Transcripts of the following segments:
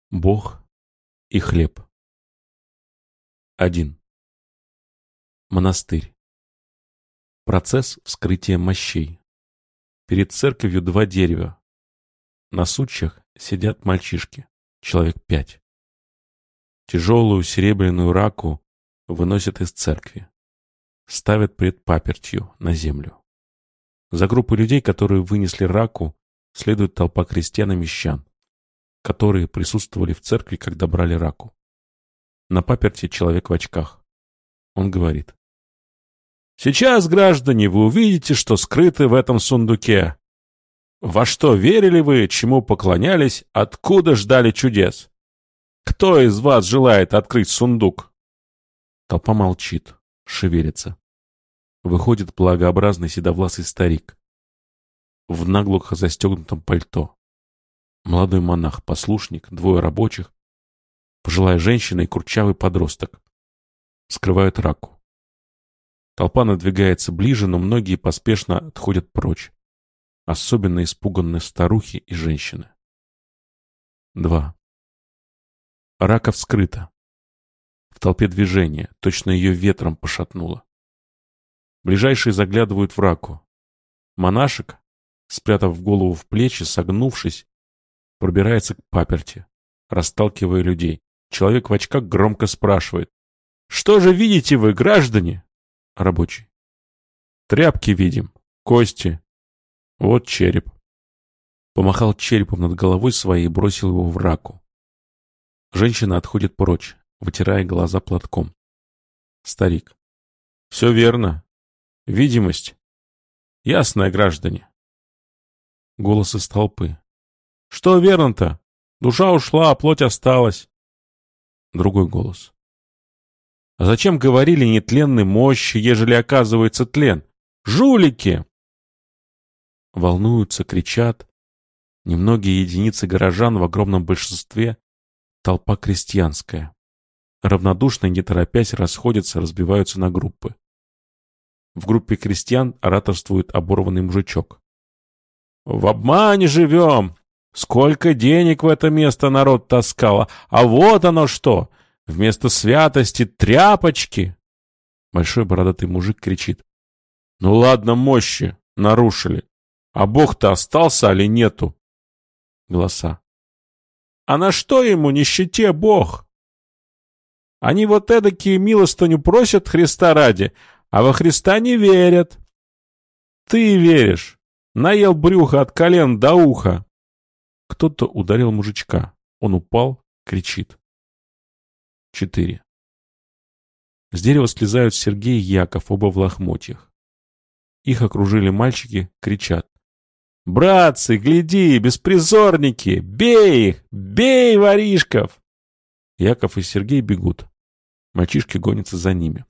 Бог и хлеб. 1. Монастырь. Процесс вскрытия мощей. Перед церковью 2 дерева. На сучьях сидят мальчишки, человек 5. Тяжелую серебряную раку выносят из церкви. Ставят пред папертью на землю. За группой людей, которые вынесли раку, следует толпа крестьян и мещан, которые присутствовали в церкви, когда брали раку. На паперти человек в очках. Он говорит: «Сейчас, граждане, вы увидите, что скрыто в этом сундуке. Во что верили вы, чему поклонялись, откуда ждали чудес? Кто из вас желает открыть сундук?» Толпа молчит, шевелится. Выходит благообразный седовласый старик в наглухо застегнутом пальто. Молодой монах-послушник, 2 рабочих, пожилая женщина и курчавый подросток. Скрывают раку. Толпа надвигается ближе, но многие поспешно отходят прочь. Особенно испуганные старухи и женщины. 2. Рака вскрыта. В толпе движение, точно ее ветром пошатнуло. Ближайшие заглядывают в раку. Монашек, спрятав голову в плечи, согнувшись, пробирается к паперти, расталкивая людей. Человек в очках громко спрашивает: «Что же видите вы, граждане?» Рабочий: «Тряпки видим, кости. Вот череп». Помахал черепом над головой своей и бросил его в раку. Женщина отходит прочь, вытирая глаза платком. Старик: «Все верно. Видимость. Ясная, граждане». Голос из толпы: «Что верно-то? Душа ушла, а плоть осталась». Другой голос: «А зачем говорили нетленной мощи, ежели оказывается тлен? Жулики!» Волнуются, кричат. Немногие единицы горожан, в огромном большинстве толпа крестьянская. Равнодушно и не торопясь расходятся, разбиваются на группы. В группе крестьян ораторствует оборванный мужичок: «В обмане живем! Сколько денег в это место народ таскало, а вот оно что! Вместо святости тряпочки!» Большой бородатый мужик кричит: «Ну ладно, мощи, нарушили. А Бог-то остался или нету?» Голоса: «А на что ему, нищете, Бог? Они вот эдакие милостыню просят Христа ради, а во Христа не верят. Ты веришь. Наел брюхо от колен до уха». Кто-то ударил мужичка. Он упал, кричит. 4. С дерева слезают Сергей и Яков, оба в лохмотьях. Их окружили мальчики, кричат: «Братцы, гляди, беспризорники! Бей их! Бей воришков!» Яков и Сергей бегут. Мальчишки гонятся за ними.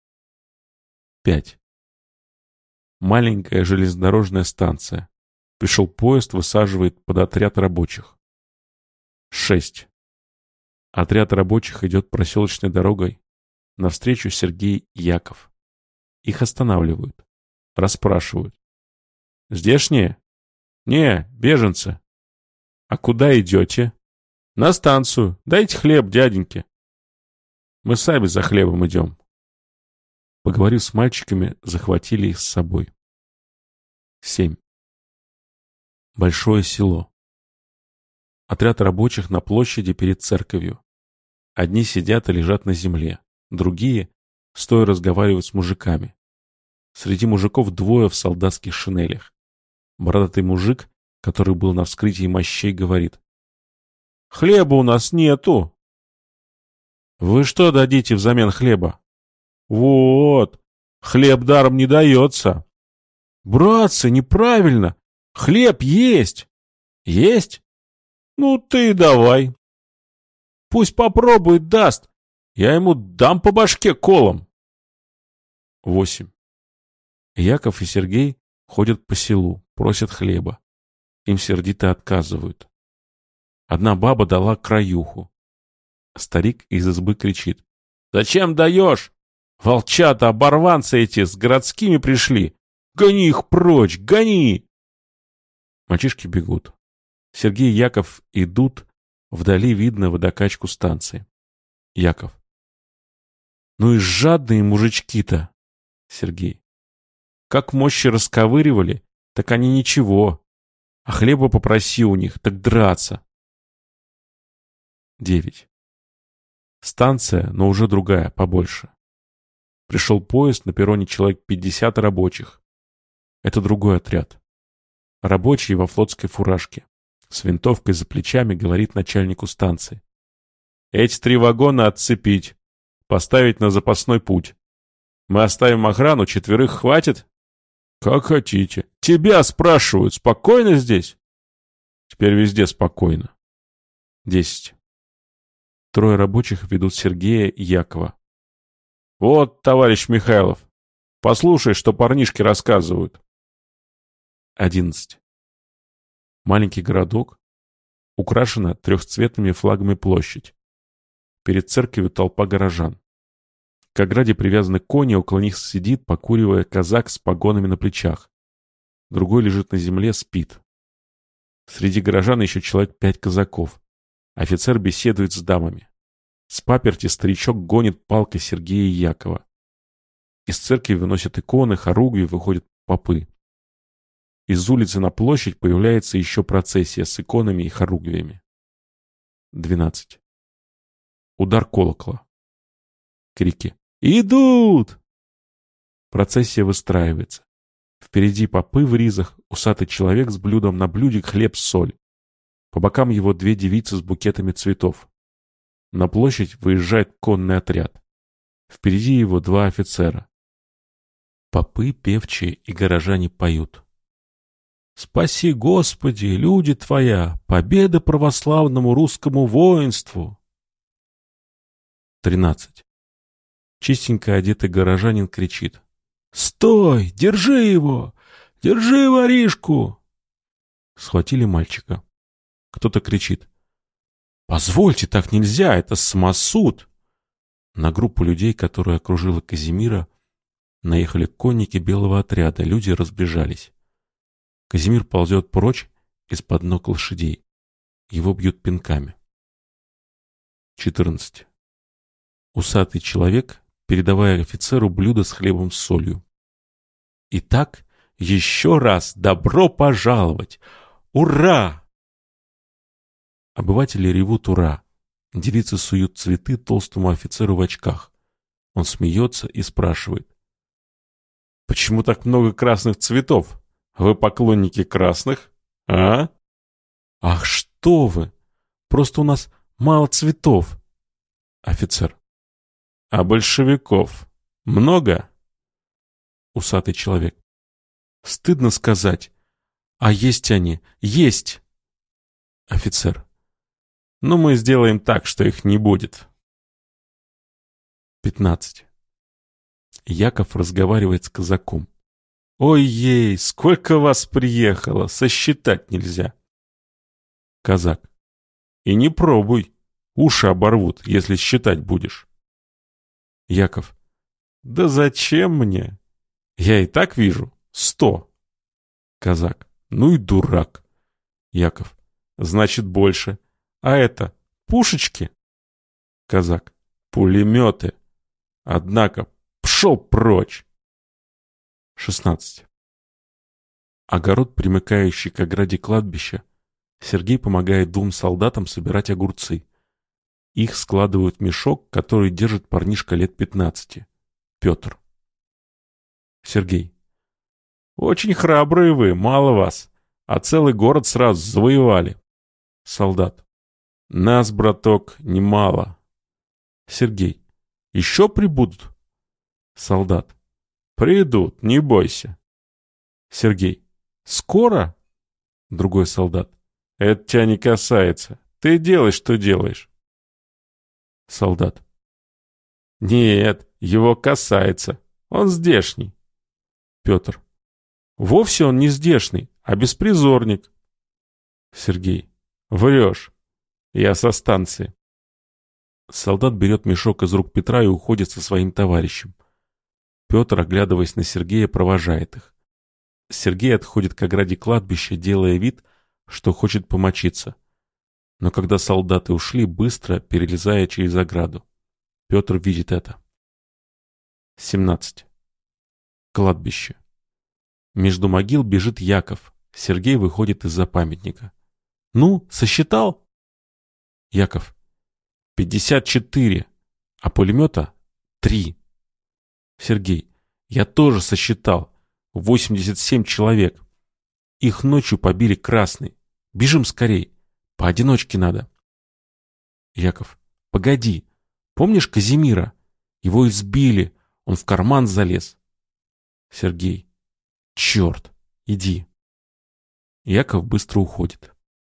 5. Маленькая железнодорожная станция. Пришел поезд, высаживает под отряд рабочих. 6. Отряд рабочих идет проселочной дорогой. Навстречу Сергей и Яков. Их останавливают. Расспрашивают: «Здешние?» «Не, беженцы». «А куда идете?» «На станцию. Дайте хлеб, дяденьки». «Мы сами за хлебом идем». Поговорив с мальчиками, захватили их с собой. 7. Большое село. Отряд рабочих на площади перед церковью. Одни сидят и лежат на земле, другие, стоя, разговаривают с мужиками. Среди мужиков 2 в солдатских шинелях. Бородатый мужик, который был на вскрытии мощей, говорит: «Хлеба у нас нету». «Вы что дадите взамен хлеба?» «Вот, хлеб даром не дается». «Братцы, неправильно. Хлеб есть». «Есть? Ну ты давай. Пусть попробует, даст. Я ему дам по башке колом». 8. Яков и Сергей ходят по селу, просят хлеба. Им сердито отказывают. Одна баба дала краюху. Старик из избы кричит: «Зачем даешь? Волчата, оборванцы эти, с городскими пришли. Гони их прочь, гони!» Мальчишки бегут. Сергей и Яков идут, Вдали видно водокачку станции. Яков. Ну и жадные мужички-то. Сергей. Как мощи расковыривали, так они ничего. А хлеба попроси у них, так драться. 9. Станция, но уже другая, побольше. Пришел поезд, на перроне человек 50 рабочих. Это другой отряд. Рабочий во флотской фуражке. С винтовкой за плечами говорит начальнику станции. Эти 3 вагона отцепить. Поставить на запасной путь. Мы оставим охрану, 4 хватит? Как хотите. Тебя спрашивают, спокойно здесь? Теперь везде спокойно. 10. 3 рабочих ведут Сергея и Якова. Вот, товарищ Михайлов, послушай, что парнишки рассказывают. 11. Маленький городок. Украшена трехцветными флагами площадь. Перед церковью толпа горожан. К ограде привязаны кони, около них сидит, покуривая, казак с погонами на плечах. Другой лежит на земле, спит. Среди горожан еще человек 5 казаков. Офицер беседует с дамами. С паперти старичок гонит палкой Сергея и Якова. Из церкви выносят иконы, хоругви, выходят попы. Из улицы на площадь появляется еще процессия с иконами и хоругвями. 12. Удар колокола. Крики. «Идут!» Процессия выстраивается. Впереди попы в ризах, усатый человек с блюдом на блюде хлеб-соль. По бокам его 2 девицы с букетами цветов. На площадь выезжает конный отряд. Впереди его 2 офицера. Попы, певчие и горожане поют. «Спаси, Господи, люди Твоя, победа православному русскому воинству!» 13. Чистенько одетый горожанин кричит. «Стой! Держи его! Держи воришку!» Схватили мальчика. Кто-то кричит. «Позвольте, так нельзя, это самосуд!» На группу людей, которая окружила Казимира, наехали конники белого отряда, люди разбежались. Казимир ползет прочь из-под ног лошадей. Его бьют пинками. 14. Усатый человек, передавая офицеру блюдо с хлебом с солью. «Итак, еще раз добро пожаловать! Ура!» Обыватели ревут «Ура!». Девицы суют цветы толстому офицеру в очках. Он смеется и спрашивает. «Почему так много красных цветов? Вы поклонники красных? А?» «Ах, что вы! Просто у нас мало цветов!» Офицер. «А большевиков много?» Усатый человек. «Стыдно сказать. А есть они, есть!» Офицер. «Ну, мы сделаем так, что их не будет». 15. Яков разговаривает с казаком. «Ой-ей, сколько вас приехало, сосчитать нельзя». Казак. «И не пробуй, уши оборвут, если считать будешь». Яков. «Да зачем мне? Я и так вижу 100». Казак. «Ну и дурак». Яков. «Значит, больше. А это пушечки?» Казак. «Пулеметы. Однако, пшел прочь». 16. Огород, примыкающий к ограде кладбища. Сергей помогает 2 солдатам собирать огурцы. Их складывают в мешок, который держит парнишка лет 15. Петр. Сергей. «Очень храбрые вы, мало вас, а целый город сразу завоевали». Солдат. «Нас, браток, немало». Сергей. «Еще прибудут?» Солдат. «Придут, не бойся». Сергей. «Скоро?» Другой солдат. «Это тебя не касается. Ты делай, что делаешь». Солдат. «Нет, его касается. Он здешний». Петр. «Вовсе он не здешний, а беспризорник». Сергей. «Врешь. Я со станции». Солдат берет мешок из рук Петра и уходит со своим товарищем. Петр, оглядываясь на Сергея, провожает их. Сергей отходит к ограде кладбища, делая вид, что хочет помочиться. Но когда солдаты ушли, быстро перелезая через ограду, Петр видит это. 17. Кладбище. Между могил бежит Яков. Сергей выходит из-за памятника. «Ну, сосчитал?» Яков. 54, а пулемета 3. Сергей. Я тоже сосчитал. 87 человек. Их ночью побили красные. Бежим скорей. Поодиночке надо. Яков. Погоди. Помнишь Казимира? Его избили. Он в карман залез. Сергей. Черт. Иди. Яков быстро уходит.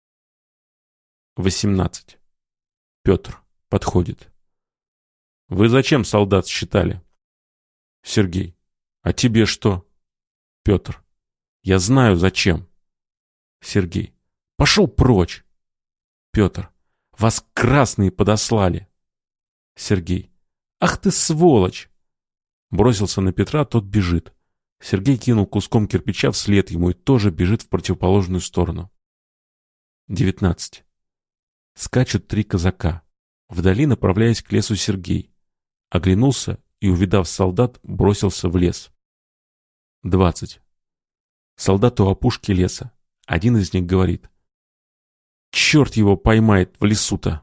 18. Петр подходит. Вы зачем солдат считали? Сергей. А тебе что? Петр. Я знаю зачем. Сергей. Пошел прочь. Петр. Вас красные подослали. Сергей. Ах ты сволочь. Бросился на Петра, тот бежит. Сергей кинул куском кирпича вслед ему и тоже бежит в противоположную сторону. 19. Скачут 3 казака. Вдали, направляясь к лесу, Сергей. Оглянулся и, увидав солдат, бросился в лес. 20. Солдаты у опушки леса. Один из них говорит. Черт его поймает в лесу-то.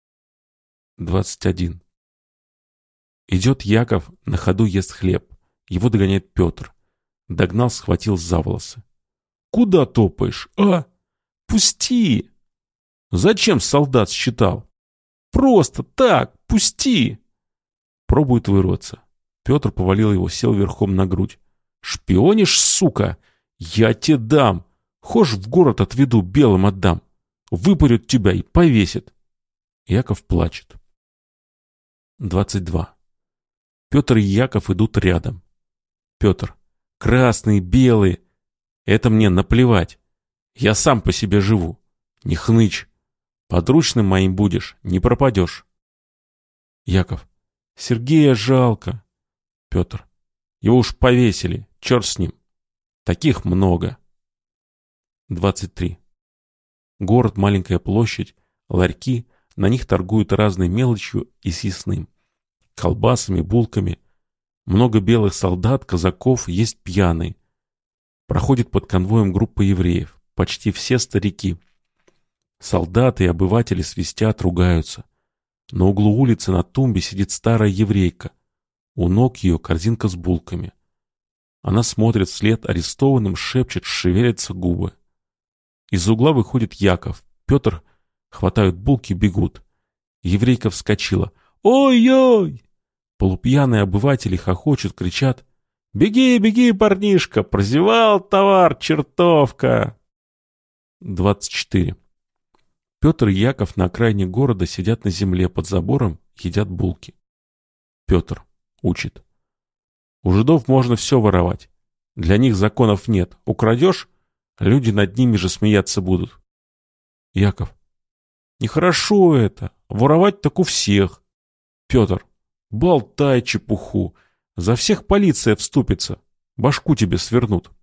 21. Идет Яков, на ходу ест хлеб. Его догоняет Петр. Догнал, схватил за волосы. Куда топаешь, а? Пусти! Зачем солдат считал? Просто так, пусти! Пробует вырваться. Петр повалил его, сел верхом на грудь. Шпионишь, сука? Я тебе дам. Хошь в город отведу, белым отдам. Выпарют тебя и повесят. Яков плачет. 22. Петр и Яков идут рядом. Петр. Красные, белые. Это мне наплевать. Я сам по себе живу. Не хнычь. Подручным моим будешь, не пропадешь. Яков. Сергея жалко. Петр. Его уж повесили, черт с ним. Таких много. 23. Город, маленькая площадь, ларьки, на них торгуют разной мелочью и съестным. Колбасами, булками. Много белых солдат, казаков, есть пьяные. Проходит под конвоем группа евреев, почти все старики. Солдаты и обыватели свистят, ругаются. На углу улицы на тумбе сидит старая еврейка. У ног ее корзинка с булками. Она смотрит вслед арестованным, шепчет, шевелятся губы. Из угла выходит Яков. Петр хватают булки, бегут. Еврейка вскочила. «Ой-ой!» Полупьяные обыватели хохочут, кричат. «Беги, беги, парнишка! Прозевал товар, чертовка!» 24. Петр и Яков на окраине города сидят на земле под забором, едят булки. Петр учит. У жидов можно все воровать. Для них законов нет. Украдешь, люди над ними же смеяться будут. Яков. Нехорошо это. Воровать так у всех. Петр. Болтай чепуху. За всех полиция вступится. Башку тебе свернут.